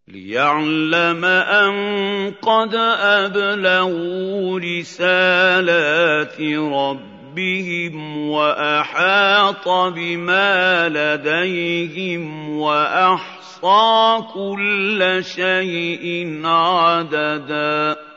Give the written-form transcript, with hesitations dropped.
لِّيَعْلَمَ أَن قَدْ أَبْلَغُوا رِسَالَاتِ رَبِّهِمْ وَأَحَاطَ بِمَا لَدَيْهِمْ وَأَحْصَىٰ كُلَّ شَيْءٍ عَدَدًا